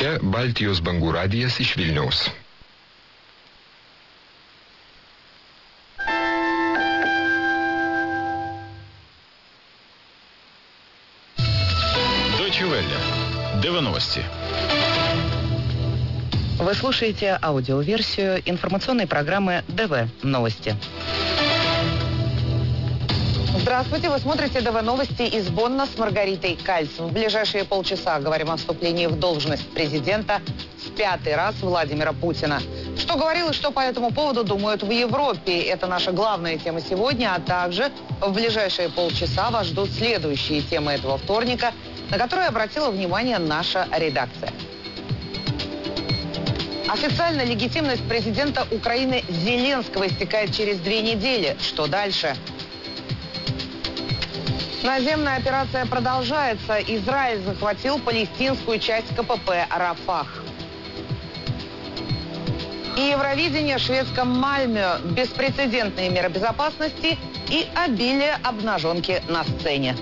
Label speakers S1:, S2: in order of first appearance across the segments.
S1: Čia Baltijos bangų radijas iš Vilniaus.
S2: Deutsche Welle. ДВ новости.
S3: Вы слушаете аудиоверсию информационной программы ДВ новости. Здравствуйте, вы смотрите ДВ новости из Бонна с Маргаритой Кальц. В ближайшие полчаса говорим о вступлении в должность президента в 5-й раз Владимира Путина. Что говорил и что по этому поводу думают в Европе? Это наша главная тема сегодня, а также в ближайшие полчаса вас ждут следующие темы этого вторника, на которые обратила внимание наша редакция. Официально легитимность президента Украины Зеленского истекает через 2 недели. Что дальше? Наземная операция продолжается. Израиль захватил палестинскую часть КПП «Рафах». И Евровидение в шведском Мальме. Беспрецедентные меры безопасности и обилие обнаженки на сцене.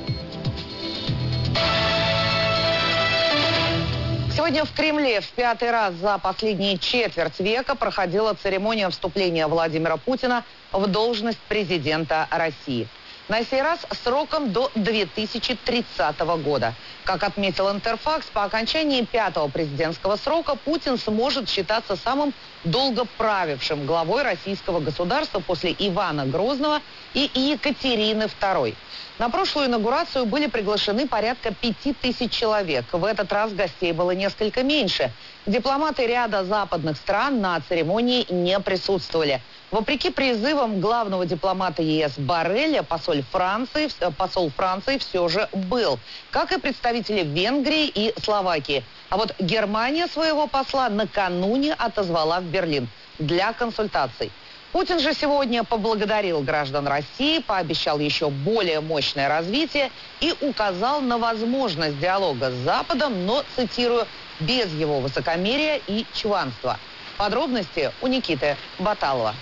S3: Сегодня в Кремле в 5-й раз за последние четверть века проходила церемония вступления Владимира Путина в должность президента России. На сей раз сроком до 2030 года. Как отметил Интерфакс, по окончании 5-го президентского срока Путин сможет считаться самым долгоправившим главой российского государства после Ивана Грозного и Екатерины II. На прошлую инаугурацию были приглашены порядка 5000 человек. В этот раз гостей было несколько меньше. Дипломаты ряда западных стран на церемонии не присутствовали. Вопреки призывам главного дипломата ЕС Борреля, посол Франции все же был, как и представители Венгрии и Словакии. А вот Германия своего посла накануне отозвала в Берлин для консультаций. Путин же сегодня поблагодарил граждан России, пообещал еще более мощное развитие и указал на возможность диалога с Западом, но, цитирую, без его высокомерия и чванства. Подробности у Никиты Баталова.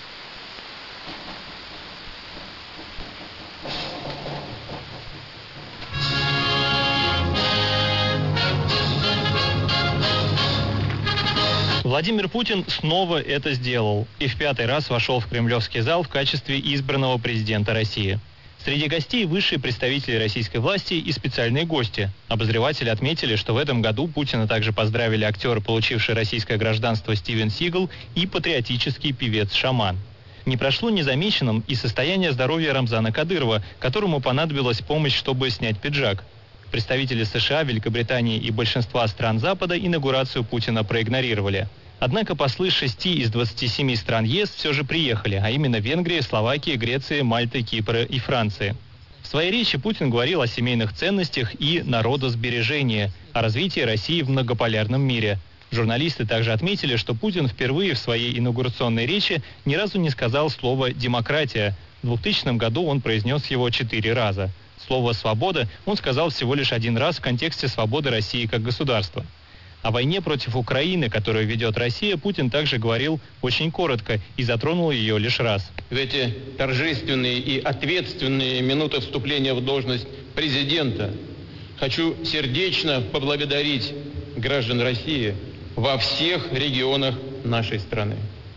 S4: Владимир Путин снова это сделал и в 5-й раз вошел в кремлевский зал в качестве избранного президента России. Среди гостей высшие представители российской власти и специальные гости. Обозреватели отметили, что в этом году Путина также поздравили актер, получивший российское гражданство Стивен Сигал, и патриотический певец Шаман. Не прошло незамеченным и состояние здоровья Рамзана Кадырова, которому понадобилась помощь, чтобы снять пиджак. Представители США, Великобритании и большинства стран Запада инаугурацию Путина проигнорировали. Однако послы 6 из 27 стран ЕС все же приехали, а именно Венгрии, Словакии, Греции, Мальты, Кипра и Франции. В своей речи Путин говорил о семейных ценностях и народосбережении, о развитии России в многополярном мире. Журналисты также отметили, что Путин впервые в своей инаугурационной речи ни разу не сказал слово «демократия». В 2000 году он произнес его 4 раза. Слово «свобода» он сказал всего лишь 1 раз в контексте свободы России как государства. О войне против Украины, которую ведет Россия, Путин также говорил очень коротко и затронул ее лишь раз.
S5: В эти торжественные и ответственные минуты вступления в должность президента хочу сердечно поблагодарить граждан России во всех регионах нашей страны.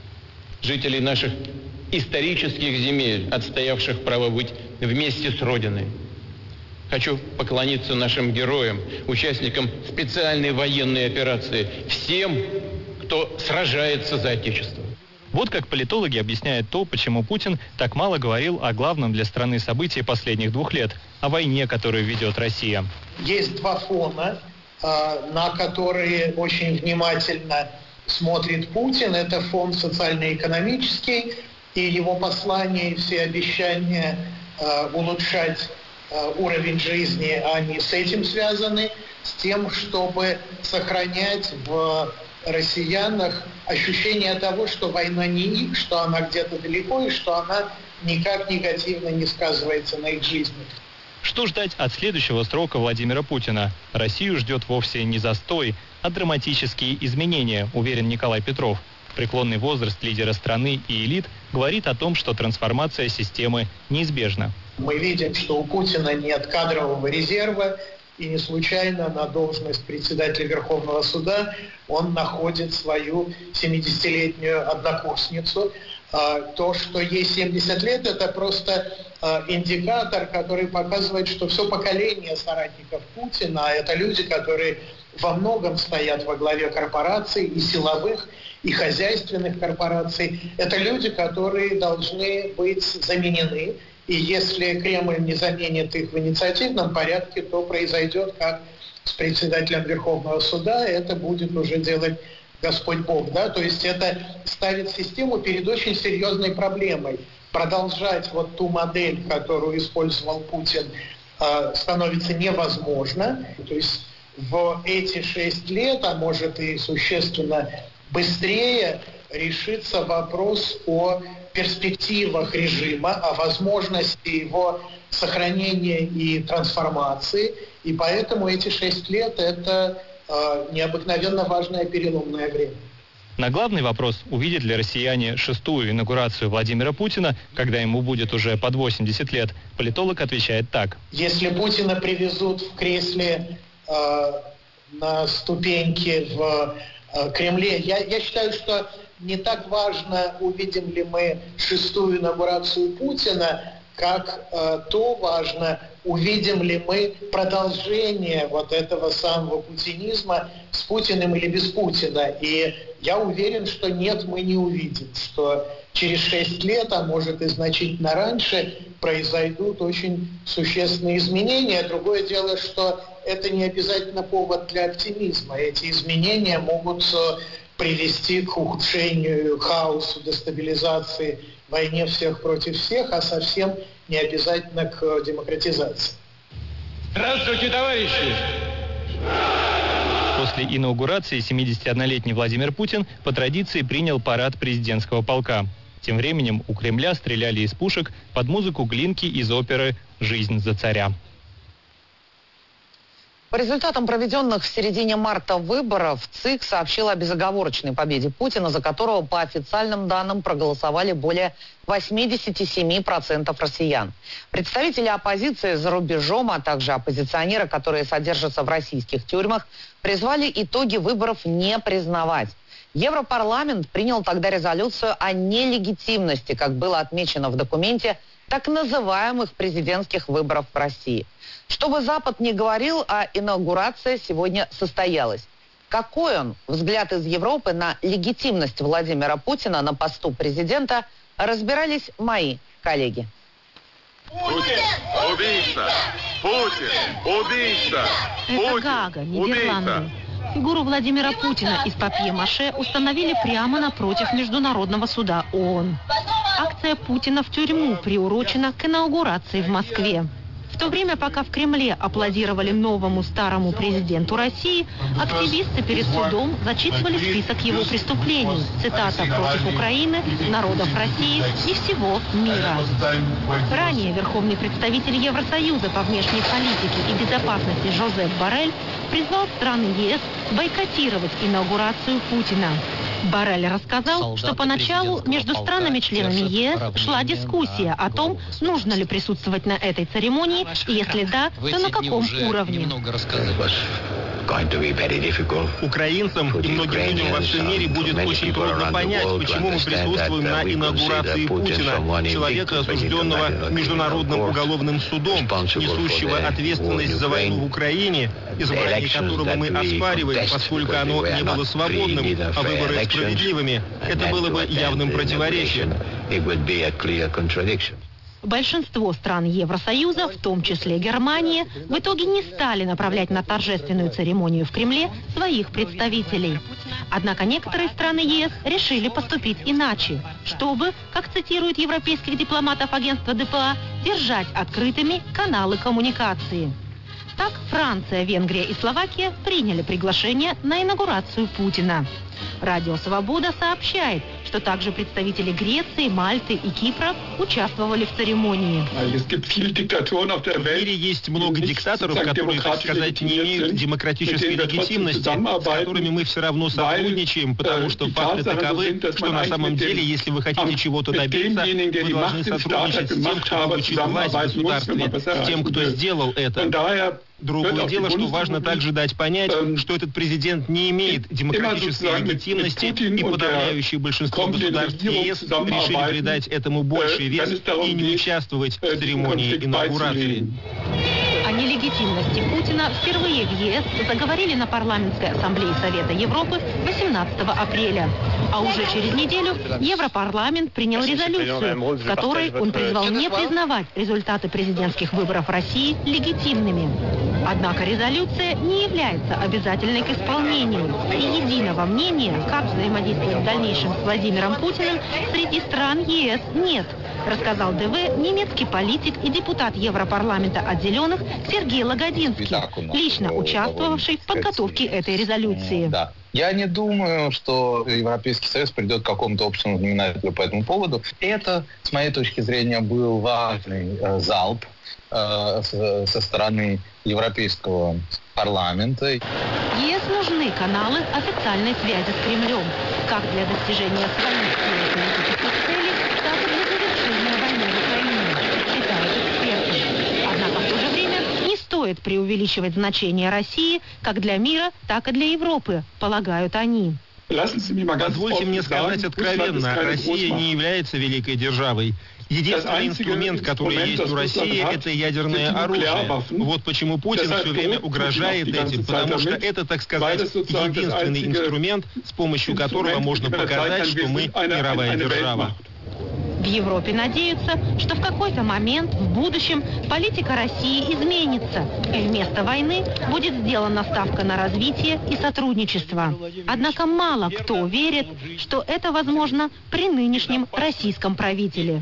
S5: Жителей наших исторических земель, отстоявших право быть вместе с Родиной. Хочу поклониться нашим героям, участникам специальной военной операции, всем, кто сражается за Отечество.
S4: Вот как политологи объясняют то, почему Путин так мало говорил о главном для страны событии последних 2 лет – о войне, которую ведет Россия.
S6: Есть 2 фона, на которые очень внимательно смотрит Путин. Это фон социально-экономический, и его послания, и все обещания улучшать уровень жизни, они с этим связаны, с тем, чтобы сохранять в россиянах ощущение того, что война не их, что она где-то далеко и что она никак негативно не сказывается на их жизни.
S4: Что ждать от следующего срока Владимира Путина? Россию ждет вовсе не застой, а драматические изменения, уверен Николай Петров. Преклонный возраст лидера страны и элит говорит о том, что трансформация системы неизбежна.
S6: Мы видим, что у Путина нет кадрового резерва, и не случайно на должность председателя Верховного суда он находит свою 70-летнюю однокурсницу. То, что ей 70 лет, это просто индикатор, который показывает, что все поколение соратников Путина, это люди, которые во многом стоят во главе корпораций, и силовых, и хозяйственных корпораций. Это люди, которые должны быть заменены. И если Кремль не заменит их в инициативном порядке, то произойдет, как с председателем Верховного суда, это будет уже делать Господь Бог. Да? То есть это ставит систему перед очень серьезной проблемой. Продолжать вот ту модель, которую использовал Путин, становится невозможно. То есть в эти 6 лет, а может и существенно быстрее, решится вопрос о перспективах режима, о возможности его сохранения и трансформации. И поэтому эти 6 лет – это необыкновенно важное переломное время.
S4: На главный вопрос, увидят ли россияне шестую инаугурацию Владимира Путина, когда ему будет уже под 80 лет, политолог отвечает так.
S6: Если Путина привезут в кресле на ступеньки в Кремле, я считаю, что не так важно, увидим ли мы шестую инаугурацию Путина, как то важно, увидим ли мы продолжение вот этого самого путинизма с Путиным или без Путина. И я уверен, что нет, мы не увидим, что через 6 лет, а может и значительно раньше, произойдут очень существенные изменения. Другое дело, что это не обязательно повод для оптимизма. Эти изменения могут привести к ухудшению, хаосу, дестабилизации, войне всех против всех, а совсем не обязательно к демократизации.
S5: Здравствуйте, товарищи!
S4: После инаугурации 71-летний Владимир Путин по традиции принял парад президентского полка. Тем временем у Кремля стреляли из пушек под музыку Глинки из оперы «Жизнь за царя».
S3: По результатам проведенных в середине марта выборов ЦИК сообщил о безоговорочной победе Путина, за которого по официальным данным проголосовали более 87% россиян. Представители оппозиции за рубежом, а также оппозиционеры, которые содержатся в российских тюрьмах, призвали итоги выборов не признавать. Европарламент принял тогда резолюцию о нелегитимности, как было отмечено в документе, так называемых президентских выборов в России. Что бы Запад ни говорил, а инаугурация сегодня состоялась. Какой он взгляд из Европы на легитимность Владимира Путина на посту президента, разбирались мои коллеги.
S7: Путин! Убийца! Путин! Убийца!
S8: Это Гага, Нидерланды. Фигуру Владимира Путина из папье-маше установили прямо напротив Международного суда ООН. Акция Путина в тюрьму приурочена к инаугурации в Москве. В то время, пока в Кремле аплодировали новому старому президенту России, активисты перед судом зачитывали список его преступлений. Цитата: «Против Украины, народов России и всего мира». Ранее верховный представитель Евросоюза по внешней политике и безопасности Жозеп Боррель призвал страны ЕС бойкотировать инаугурацию Путина. Боррель рассказал, что поначалу между странами-членами ЕС шла дискуссия о том, нужно ли присутствовать на этой церемонии, и если да, то на каком уровне.
S9: Украинцам и многим людям во всем мире будет очень трудно понять, почему мы присутствуем на инаугурации Путина, человека, осужденного Международным уголовным судом, несущего ответственность за войну в Украине, избрание которого мы оспариваем, поскольку оно не было свободным, а выборы справедливыми. Это было бы явным противоречием.
S8: Большинство стран Евросоюза, в том числе Германия, в итоге не стали направлять на торжественную церемонию в Кремле своих представителей. Однако некоторые страны ЕС решили поступить иначе, чтобы, как цитирует европейских дипломатов агентства ДПА, держать открытыми каналы коммуникации. Так, Франция, Венгрия и Словакия приняли приглашение на инаугурацию Путина. Радио «Свобода» сообщает, что также представители Греции, Мальты и Кипра участвовали в церемонии.
S9: В мире есть много диктаторов, которые, так сказать, не имеют демократической легитимности, с которыми мы все равно сотрудничаем, потому что факты таковы, что на самом деле, если вы хотите чего-то добиться, вы должны сотрудничать с тем, кто получил власть в государстве, с тем, кто сделал это. Другое дело, что важно также дать понять, что этот президент не имеет демократической легитимности, и подавляющее большинство государств ЕС решили придать этому больший вес и не участвовать в церемонии инаугурации.
S8: О нелегитимности Путина впервые в ЕС заговорили на парламентской ассамблее Совета Европы 18 апреля. А уже через неделю Европарламент принял резолюцию, в которой он призвал не признавать результаты президентских выборов России легитимными. Однако резолюция не является обязательной к исполнению, и единого мнения, как взаимодействовать в дальнейшем с Владимиром Путиным, среди стран ЕС нет, рассказал ДВ немецкий политик и депутат Европарламента от «Зеленых» Сергей Лагодинский, лично участвовавший в подготовке этой резолюции.
S10: Я не думаю, что Европейский Союз придет к какому-то общему знаменателю по этому поводу. Это, с моей точки зрения, был важный залп со стороны Европейского парламента.
S8: ЕС нужны каналы официальной связи с Кремлем, как для достижения своих политических целей, так и для завершения войны в Украине, считают эксперты. Однако в то же время не стоит преувеличивать значение России как для мира, так и для Европы, полагают они.
S9: Позвольте мне сказать откровенно, Россия не является великой державой. Единственный инструмент, который есть у России, это ядерное оружие. Вот почему Путин все время угрожает этим, потому что это, так сказать, единственный инструмент, с помощью которого можно показать, что мы мировая держава.
S8: В Европе надеются, что в какой-то момент в будущем политика России изменится, и вместо войны будет сделана ставка на развитие и сотрудничество. Однако мало кто верит, что это возможно при нынешнем российском правителе.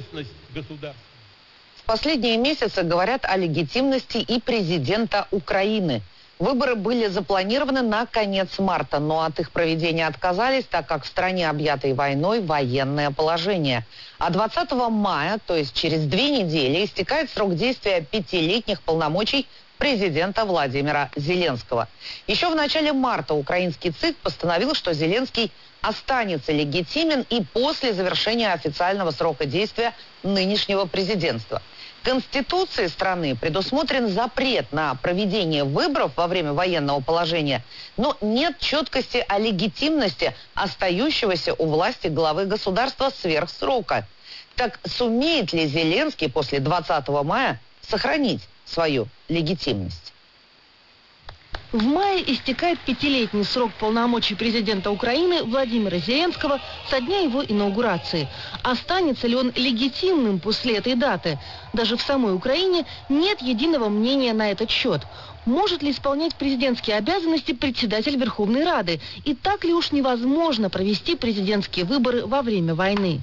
S3: В последние месяцы говорят о легитимности и президента Украины. Выборы были запланированы на конец марта, но от их проведения отказались, так как в стране, объятой войной, военное положение. А 20 мая, то есть через 2 недели, истекает срок действия 5-летних полномочий президента Владимира Зеленского. Еще в начале марта украинский ЦИК постановил, что Зеленский останется легитимен и после завершения официального срока действия нынешнего президентства. Конституцией страны предусмотрен запрет на проведение выборов во время военного положения, но нет четкости о легитимности остающегося у власти главы государства сверх срока. Так сумеет ли Зеленский после 20 мая сохранить свою легитимность?
S11: В мае истекает 5-летний срок полномочий президента Украины Владимира Зеленского со дня его инаугурации. Останется ли он легитимным после этой даты? Даже в самой Украине нет единого мнения на этот счет. Может ли исполнять президентские обязанности председатель Верховной Рады? И так ли уж невозможно провести президентские выборы во время войны?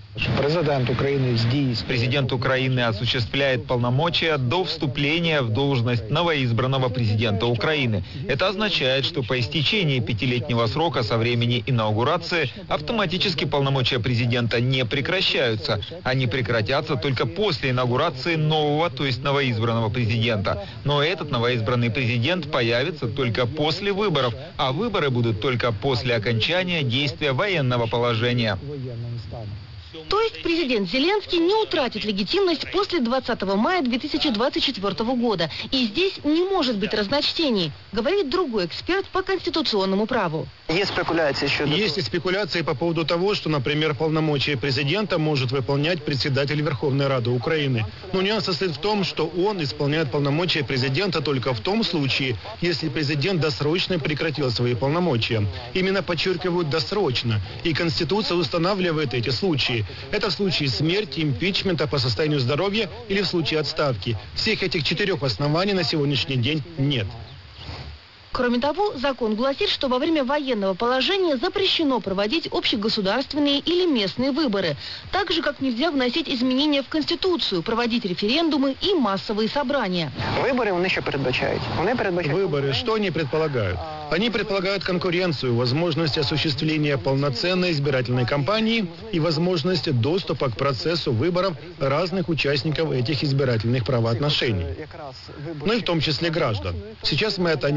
S12: Президент Украины осуществляет полномочия до вступления в должность новоизбранного президента Украины. Это означает, что по истечении 5-летнего срока со времени инаугурации автоматически полномочия президента не прекращаются. Они прекратятся только после инаугурации нового, то есть новоизбранного президента. Но этот новоизбранный президент появится только после выборов, а выборы будут только после окончания действия военного положения.
S11: То есть президент Зеленский не утратит легитимность после 20 мая 2024 года. И здесь не может быть разночтений, говорит другой эксперт по конституционному праву.
S13: Есть спекуляции еще?
S14: Есть и спекуляции по поводу того, что, например, полномочия президента может выполнять председатель Верховной Рады Украины. Но нюанс состоит в том, что он исполняет полномочия президента только в том случае, если президент досрочно прекратил свои полномочия. Именно подчеркивают досрочно. И Конституция устанавливает эти случаи. Это в случае смерти, импичмента по состоянию здоровья или в случае отставки. Всех этих 4 оснований на сегодняшний день нет.
S11: Кроме того, закон гласит, что во время военного положения запрещено проводить общегосударственные или местные выборы, так же, как нельзя вносить изменения в Конституцию, проводить референдумы и массовые собрания.
S13: Выборы вони що передбачають?
S14: Выборы, что они предполагают? Они предполагают конкуренцию, возможность осуществления полноценной избирательной кампании и возможность доступа к процессу выборов разных участников этих избирательных правоотношений. Ну и в том числе граждан. Сейчас мы это не можем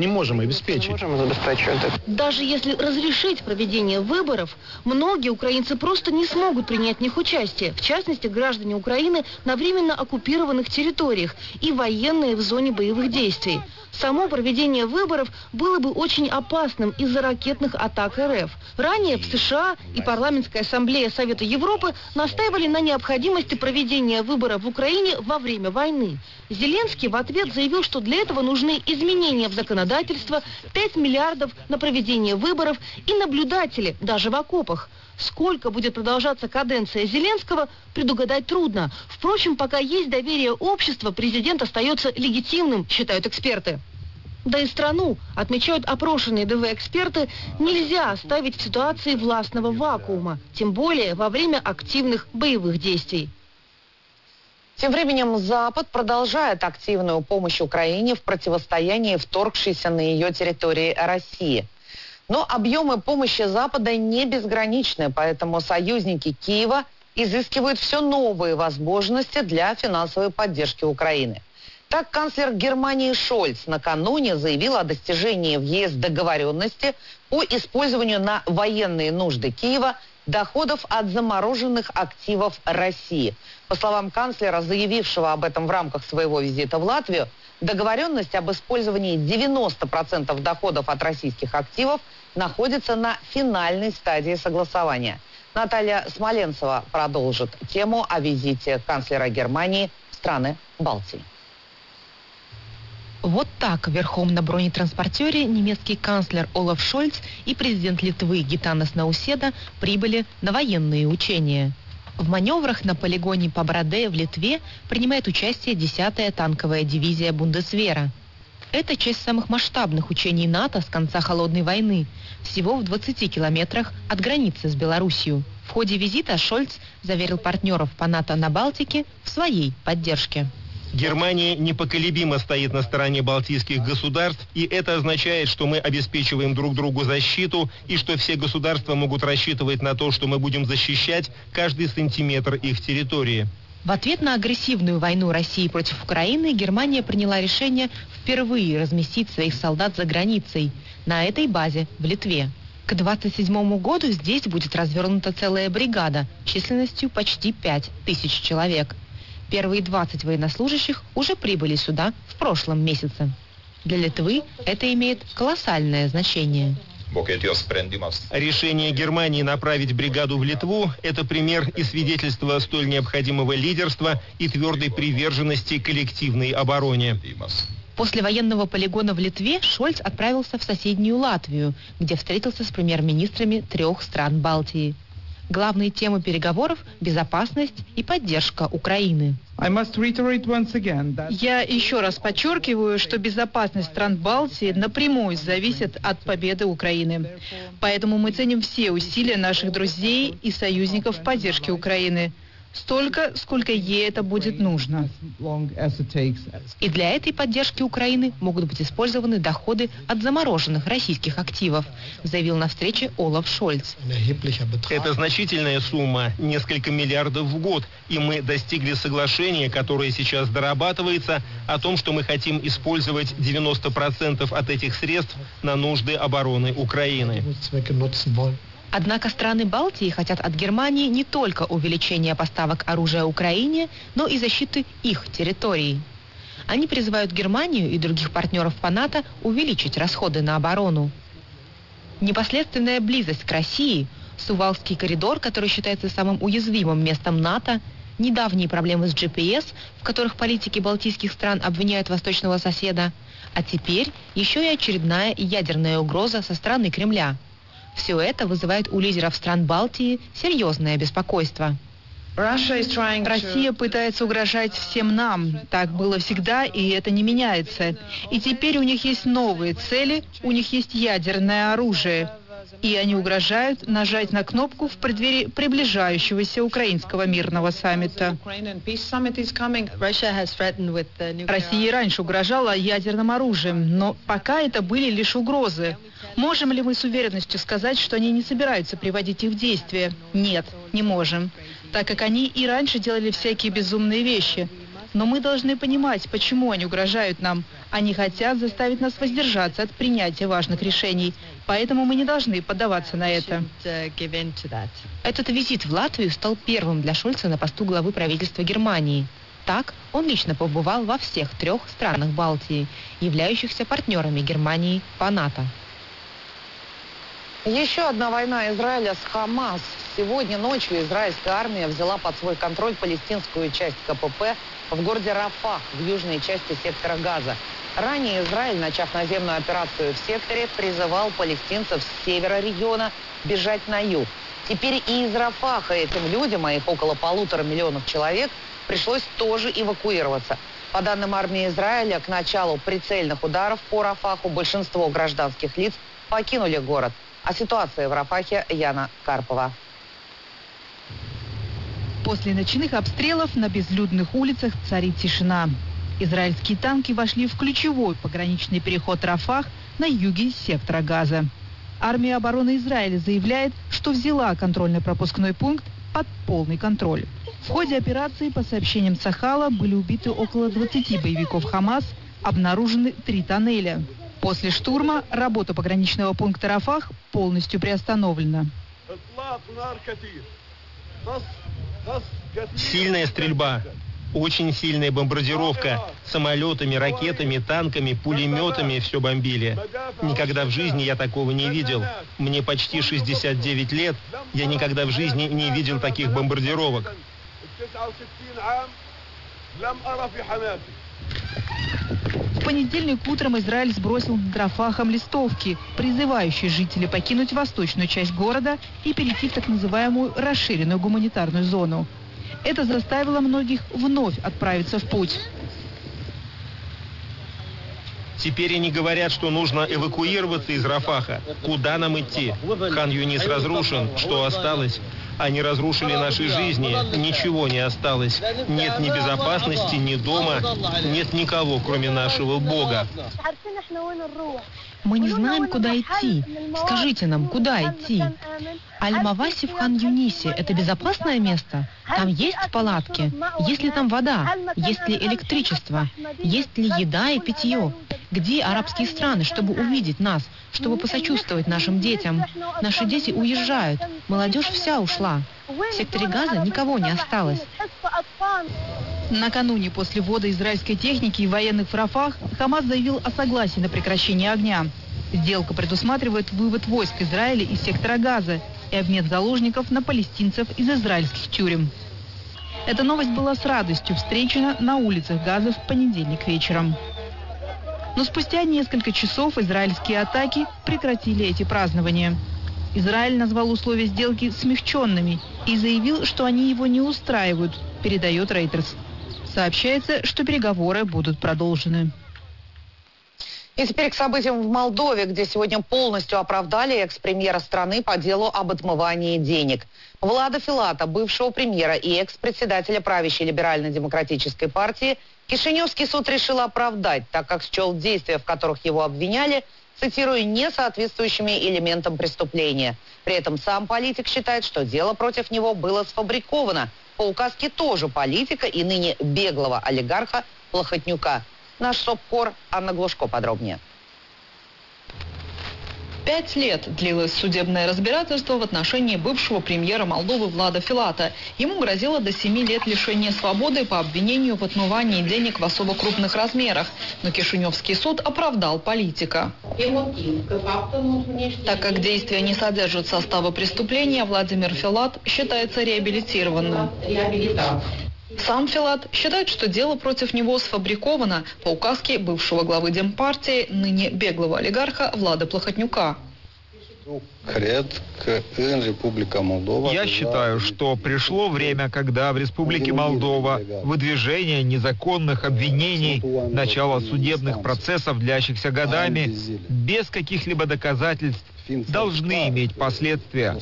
S14: обеспечить.
S11: Даже если разрешить проведение выборов, многие украинцы просто не смогут принять в них участие. В частности, граждане Украины на временно оккупированных территориях и военные в зоне боевых действий. Само проведение выборов было бы очень опасным из-за ракетных атак РФ. Ранее в США и Парламентская ассамблея Совета Европы настаивали на необходимости проведения выборов в Украине во время войны. Зеленский в ответ заявил, что для этого нужны изменения в законодательство, 5 миллиардов на проведение выборов и наблюдатели даже в окопах. Сколько будет продолжаться каденция Зеленского, предугадать трудно. Впрочем, пока есть доверие общества, президент остается легитимным, считают эксперты. Да и страну, отмечают опрошенные ДВ-эксперты, нельзя оставить в ситуации властного вакуума, тем более во время активных боевых действий.
S3: Тем временем Запад продолжает активную помощь Украине в противостоянии вторгшейся на ее территории России. Но объемы помощи Запада не безграничны, поэтому союзники Киева изыскивают все новые возможности для финансовой поддержки Украины. Так, канцлер Германии Шольц накануне заявил о достижении в ЕС договоренности по использованию на военные нужды Киева доходов от замороженных активов России. По словам канцлера, заявившего об этом в рамках своего визита в Латвию, договоренность об использовании 90% доходов от российских активов находится на финальной стадии согласования. Наталья Смоленцева продолжит тему о визите канцлера Германии в страны Балтии.
S15: Вот так верхом на бронетранспортере немецкий канцлер Олаф Шольц и президент Литвы Гитанас Науседа прибыли на военные учения. В маневрах на полигоне Пабраде в Литве принимает участие 10-я танковая дивизия Бундесвера. Это часть самых масштабных учений НАТО с конца Холодной войны, всего в 20 километрах от границы с Белоруссией. В ходе визита Шольц заверил партнеров по НАТО на Балтике в своей поддержке.
S9: Германия непоколебимо стоит на стороне балтийских государств, и это означает, что мы обеспечиваем друг другу защиту, и что все государства могут рассчитывать на то, что мы будем защищать каждый сантиметр их территории.
S15: В ответ на агрессивную войну России против Украины Германия приняла решение впервые разместить своих солдат за границей, на этой базе в Литве. К 27 году здесь будет развернута целая бригада численностью почти 5000 человек. Первые 20 военнослужащих уже прибыли сюда в прошлом месяце. Для Литвы это имеет колоссальное значение.
S9: Решение Германии направить бригаду в Литву – это пример и свидетельство столь необходимого лидерства и твердой приверженности коллективной обороне.
S15: После военного полигона в Литве Шольц отправился в соседнюю Латвию, где встретился с премьер-министрами 3 стран Балтии. Главные темы переговоров – безопасность и поддержка Украины.
S16: Я еще раз подчеркиваю, что безопасность стран Балтии напрямую зависит от победы Украины. Поэтому мы ценим все усилия наших друзей и союзников в поддержке Украины. Столько, сколько ей это будет нужно.
S15: И для этой поддержки Украины могут быть использованы доходы от замороженных российских активов, заявил на встрече Олаф Шольц.
S9: Это значительная сумма, несколько миллиардов в год, и мы достигли соглашения, которое сейчас дорабатывается, о том, что мы хотим использовать 90% от этих средств на нужды обороны Украины.
S15: Однако страны Балтии хотят от Германии не только увеличения поставок оружия Украине, но и защиты их территорий. Они призывают Германию и других партнеров по НАТО увеличить расходы на оборону. Непосредственная близость к России, Сувалский коридор, который считается самым уязвимым местом НАТО, недавние проблемы с GPS, в которых политики балтийских стран обвиняют восточного соседа, а теперь еще и очередная ядерная угроза со стороны Кремля. Все это вызывает у лидеров стран Балтии серьезное беспокойство.
S16: Россия пытается угрожать всем нам. Так было всегда, и это не меняется. И теперь у них есть новые цели, у них есть ядерное оружие. И они угрожают нажать на кнопку в преддверии приближающегося украинского мирного саммита. Россия раньше угрожала ядерным оружием, но пока это были лишь угрозы. Можем ли мы с уверенностью сказать, что они не собираются приводить их в действие? Нет, не можем. Так как они и раньше делали всякие безумные вещи. Но мы должны понимать, почему они угрожают нам. Они хотят заставить нас воздержаться от принятия важных решений. Поэтому мы не должны поддаваться на это.
S15: Этот визит в Латвию стал первым для Шольца на посту главы правительства Германии. Так, он лично побывал во всех 3 странах Балтии, являющихся партнерами Германии по НАТО.
S3: Еще одна война Израиля с Хамас. Сегодня ночью израильская армия взяла под свой контроль палестинскую часть КПП в городе Рафах, в южной части сектора Газа. Ранее Израиль, начав наземную операцию в секторе, призывал палестинцев с севера региона бежать на юг. Теперь и из Рафаха этим людям, а их около 1,5 миллиона человек, пришлось тоже эвакуироваться. По данным армии Израиля, к началу прицельных ударов по Рафаху большинство гражданских лиц покинули город. О ситуации в Рафахе Яна Карпова.
S16: После ночных обстрелов на безлюдных улицах царит тишина. Израильские танки вошли в ключевой пограничный переход Рафах на юге сектора Газа. Армия обороны Израиля заявляет, что взяла контрольно-пропускной пункт под полный контроль. В ходе операции, по сообщениям Цахала, были убиты около 20 боевиков Хамас, обнаружены 3 тоннеля. После штурма работа пограничного пункта Рафах полностью приостановлена.
S9: Сильная стрельба, очень сильная бомбардировка. Самолетами, ракетами, танками, пулеметами все бомбили. Никогда в жизни я такого не видел. Мне почти 69 лет. Я никогда в жизни не видел таких бомбардировок.
S16: В понедельник утром Израиль сбросил над Рафахом листовки, призывающие жителей покинуть восточную часть города и перейти в так называемую расширенную гуманитарную зону. Это заставило многих вновь отправиться в путь.
S9: Теперь они говорят, что нужно эвакуироваться из Рафаха. Куда нам идти? Хан-Юнис разрушен. Что осталось? Они разрушили наши жизни. Ничего не осталось. Нет ни безопасности, ни дома. Нет никого, кроме нашего Бога.
S15: Мы не знаем, куда идти. Скажите нам, куда идти? Аль-Маваси в Хан-Юнисе – это безопасное место? Там есть палатки? Есть ли там вода? Есть ли электричество? Есть ли еда и питье? Где арабские страны, чтобы увидеть нас, чтобы посочувствовать нашим детям? Наши дети уезжают. Молодежь вся ушла. В секторе Газа никого не осталось.
S16: Накануне после ввода израильской техники и военных в Рафах Хамас заявил о согласии на прекращение огня. Сделка предусматривает вывод войск Израиля из сектора Газа и обмен заложников на палестинцев из израильских тюрем. Эта новость была с радостью встречена на улицах Газа в понедельник вечером. Но спустя несколько часов израильские атаки прекратили эти празднования. Израиль назвал условия сделки смягченными и заявил, что они его не устраивают, передает Reuters. Сообщается, что переговоры будут продолжены.
S3: И теперь к событиям в Молдове, где сегодня полностью оправдали экс-премьера страны по делу об отмывании денег. Влада Филата, бывшего премьера и экс-председателя правящей либерально-демократической партии, Кишиневский суд решил оправдать, так как счел действия, в которых его обвиняли, цитирую, несоответствующими элементам преступления. При этом сам политик считает, что дело против него было сфабриковано по указке тоже политика и ныне беглого олигарха Плохотнюка. Наш СОПКОР Анна Глушко подробнее.
S17: 5 лет длилось судебное разбирательство в отношении бывшего премьера Молдовы Влада Филата. Ему грозило до 7 лет лишения свободы по обвинению в отмывании денег в особо крупных размерах. Но Кишиневский суд оправдал политика. Так как действия не содержат состава преступления, Владимир Филат считается реабилитированным. Сам Филат считает, что дело против него сфабриковано по указке бывшего главы Демпартии, ныне беглого олигарха Влада Плохотнюка.
S12: Я считаю, что пришло время, когда в Республике Молдова выдвижение незаконных обвинений, начало судебных процессов, длящихся годами, без каких-либо доказательств, должны иметь последствия.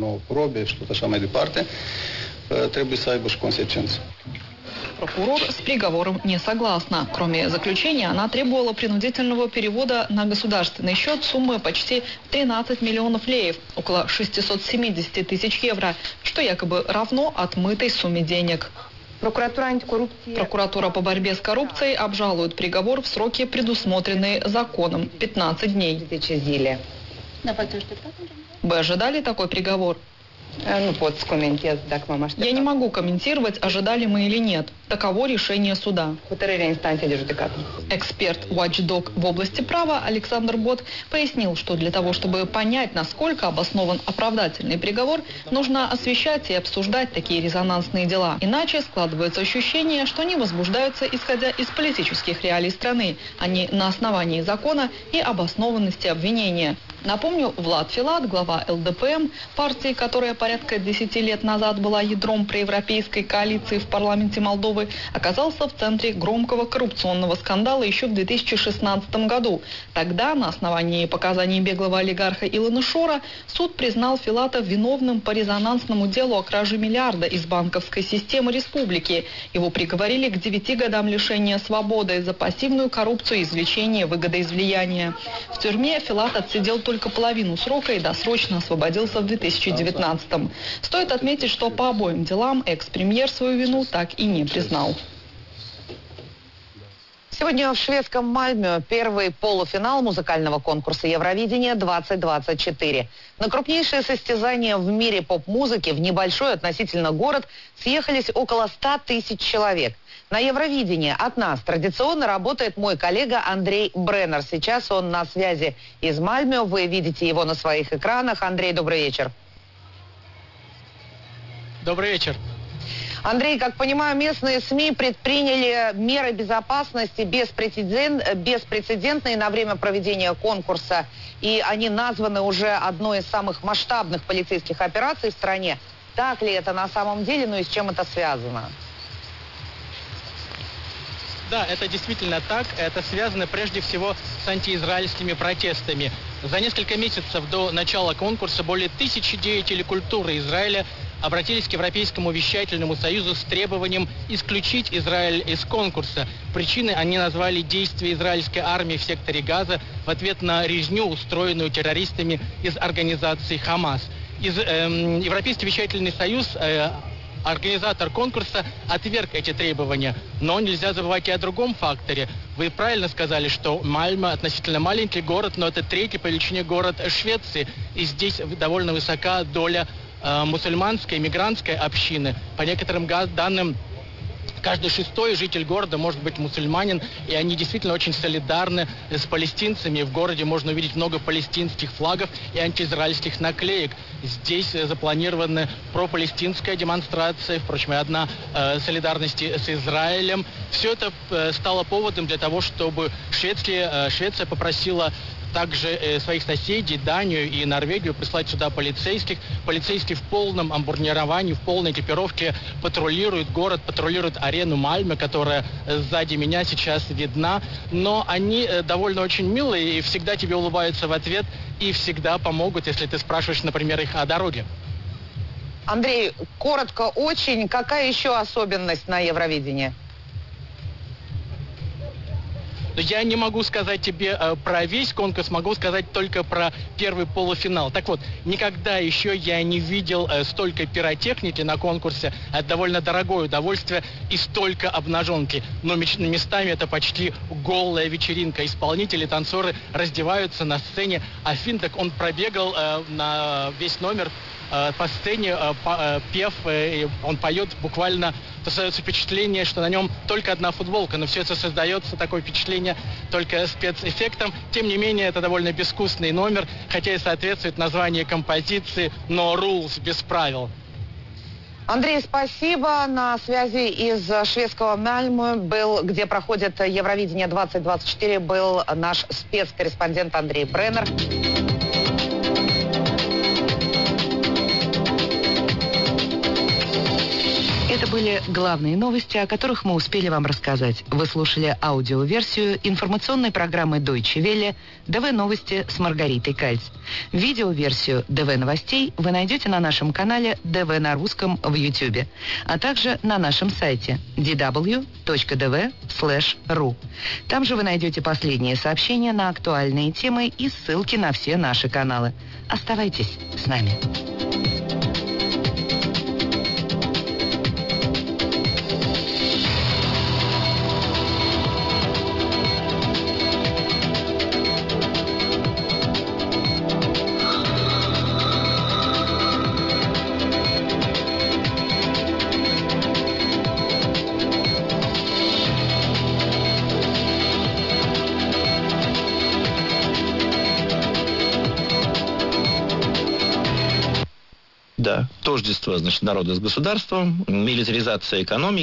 S17: Прокурор с приговором не согласна. Кроме заключения, она требовала принудительного перевода на государственный счет суммы почти 13 миллионов леев, около 670 тысяч евро, что якобы равно отмытой сумме денег. Прокуратура по борьбе с коррупцией обжалует приговор в сроки, предусмотренные законом – 15 дней. Вы ожидали такой приговор? Я не могу комментировать, ожидали мы или нет. Таково решение суда. Эксперт Watchdog в области права Александр Бот пояснил, что для того, чтобы понять, насколько обоснован оправдательный приговор, нужно освещать и обсуждать такие резонансные дела. Иначе складывается ощущение, что они возбуждаются, исходя из политических реалий страны, а не на основании закона и обоснованности обвинения. Напомню, Влад Филат, глава ЛДПМ, партии, которая порядка 10 лет назад была ядром проевропейской коалиции в парламенте Молдовы, оказался в центре громкого коррупционного скандала еще в 2016 году. Тогда, на основании показаний беглого олигарха Илона Шора, суд признал Филата виновным по резонансному делу о краже миллиарда из банковской системы республики. Его приговорили к 9 годам лишения свободы за пассивную коррупцию и извлечение выгоды из влияния. В тюрьме Филат отсидел только половину срока и досрочно освободился в 2019-м. Стоит отметить, что по обоим делам экс-премьер свою вину так и не признал.
S3: Сегодня в шведском Мальмё первый полуфинал музыкального конкурса Евровидения-2024. На крупнейшее состязание в мире поп-музыки в небольшой относительно город съехались около 100 тысяч человек. На Евровидении от нас традиционно работает мой коллега Андрей Бреннер. Сейчас он на связи из Мальмё. Вы видите его на своих экранах. Андрей, добрый вечер.
S4: Добрый вечер.
S3: Андрей, как понимаю, местные СМИ предприняли меры безопасности беспрецедентные на время проведения конкурса. И они названы уже одной из самых масштабных полицейских операций в стране. Так ли это на самом деле, ну и с чем это связано?
S4: Да, это действительно так. Это связано прежде всего с антиизраильскими протестами. За несколько месяцев до начала конкурса более 1000 деятелей культуры Израиля обратились к Европейскому вещательному союзу с требованием исключить Израиль из конкурса. Причиной они назвали действия израильской армии в секторе Газа в ответ на резню, устроенную террористами из организации «Хамас». Европейский вещательный союз, организатор конкурса, отверг эти требования. Но нельзя забывать и о другом факторе. Вы правильно сказали, что Мальмö относительно маленький город, но это третий по величине город Швеции. И здесь довольно высока доля мусульманской, мигрантской общины. По некоторым данным, каждый шестой житель города может быть мусульманин, и они действительно очень солидарны с палестинцами. В городе можно увидеть много палестинских флагов и антиизраильских наклеек. Здесь запланирована пропалестинская демонстрация, впрочем, и одна солидарности с Израилем. Все это стало поводом для того, чтобы Швеция попросила также своих соседей, Данию и Норвегию, прислать сюда полицейских. Полицейские в полном амбурнировании, в полной экипировке патрулируют город, патрулируют арену Мальмö, которая сзади меня сейчас видна. Но они довольно очень милые и всегда тебе улыбаются в ответ и всегда помогут, если ты спрашиваешь, например, их о дороге.
S3: Андрей, коротко очень, какая еще особенность на Евровидении?
S4: Я не могу сказать тебе про весь конкурс, могу сказать только про первый полуфинал. Так вот, никогда еще я не видел столько пиротехники на конкурсе. Это довольно дорогое удовольствие и столько обнаженки. Но местами это почти голая вечеринка. Исполнители, танцоры раздеваются на сцене. А Финтек, он пробегал на весь номер по сцене, пев, он поет буквально, создается впечатление, что на нем только одна футболка, но все это создается, такое впечатление, только спецэффектом. Тем не менее, это довольно безвкусный номер, хотя и соответствует названию композиции «No Rules», без правил.
S3: Андрей, спасибо. На связи из шведского Мальмö, где проходит Евровидение 2024, был наш спецкорреспондент Андрей Бреннер. Это были главные новости, о которых мы успели вам рассказать. Вы слушали аудиоверсию информационной программы Deutsche Welle «ДВ Новости» с Маргаритой Кальц. Видеоверсию ДВ Новостей вы найдете на нашем канале ДВ на русском в YouTube, а также на нашем сайте dw.dv/ru. Там же вы найдете последние сообщения на актуальные темы и ссылки на все наши каналы. Оставайтесь с нами.
S18: Да, тождество, значит, народа с государством, милитаризация экономики.